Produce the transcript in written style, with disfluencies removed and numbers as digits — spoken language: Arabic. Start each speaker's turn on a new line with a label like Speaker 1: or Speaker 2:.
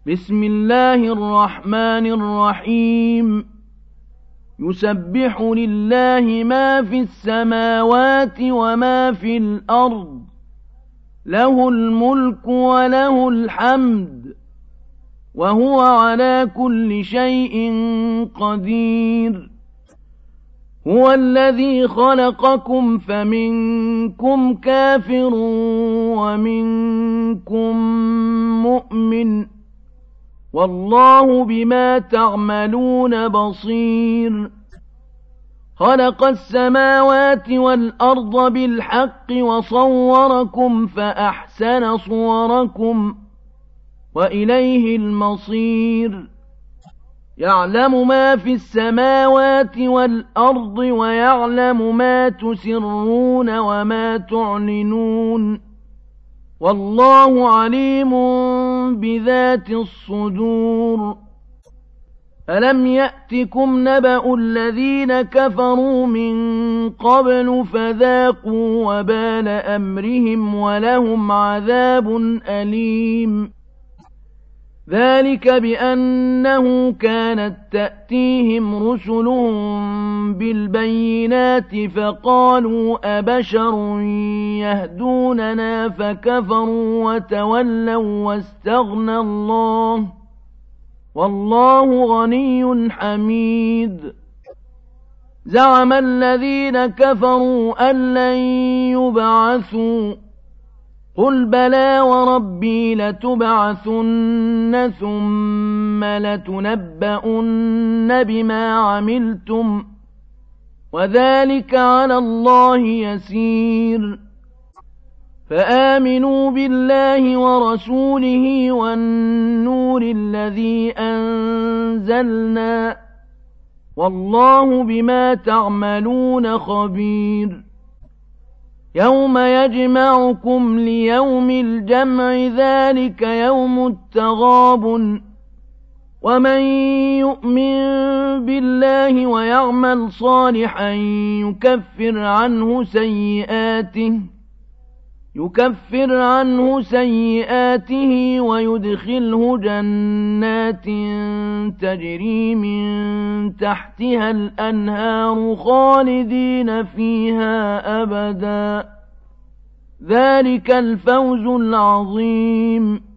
Speaker 1: بسم الله الرحمن الرحيم يسبح لله ما في السماوات وما في الأرض له الملك وله الحمد وهو على كل شيء قدير هو الذي خلقكم فمنكم كافر ومنكم مؤمن والله بما تعملون بصير خلق السماوات والأرض بالحق وصوركم فأحسن صوركم وإليه المصير يعلم ما في السماوات والأرض ويعلم ما تسرون وما تعلنون والله عليم بذات الصدور ألم يأتكم نبأ الذين كفروا من قبل فذاقوا وبال أمرهم ولهم عذاب أليم ذلك بأنه كانت تأتيهم رسلهم بالبينات فقالوا أبشر يهدوننا فكفروا وتولوا واستغنى الله والله غني حميد زعم الذين كفروا أن لن يبعثوا قل بلى وربي لتبعثن ثم لتنبؤن بما عملتم وذلك على الله يسير فآمنوا بالله ورسوله والنور الذي أنزلنا والله بما تعملون خبير يوم يجمعكم ليوم الجمع ذلك يوم التغابن ومن يؤمن بالله ويعمل صالحا يكفر عنه سيئاته ويدخله جنات تجري من تحتها الأنهار خالدين فيها أبدا ذلك الفوز العظيم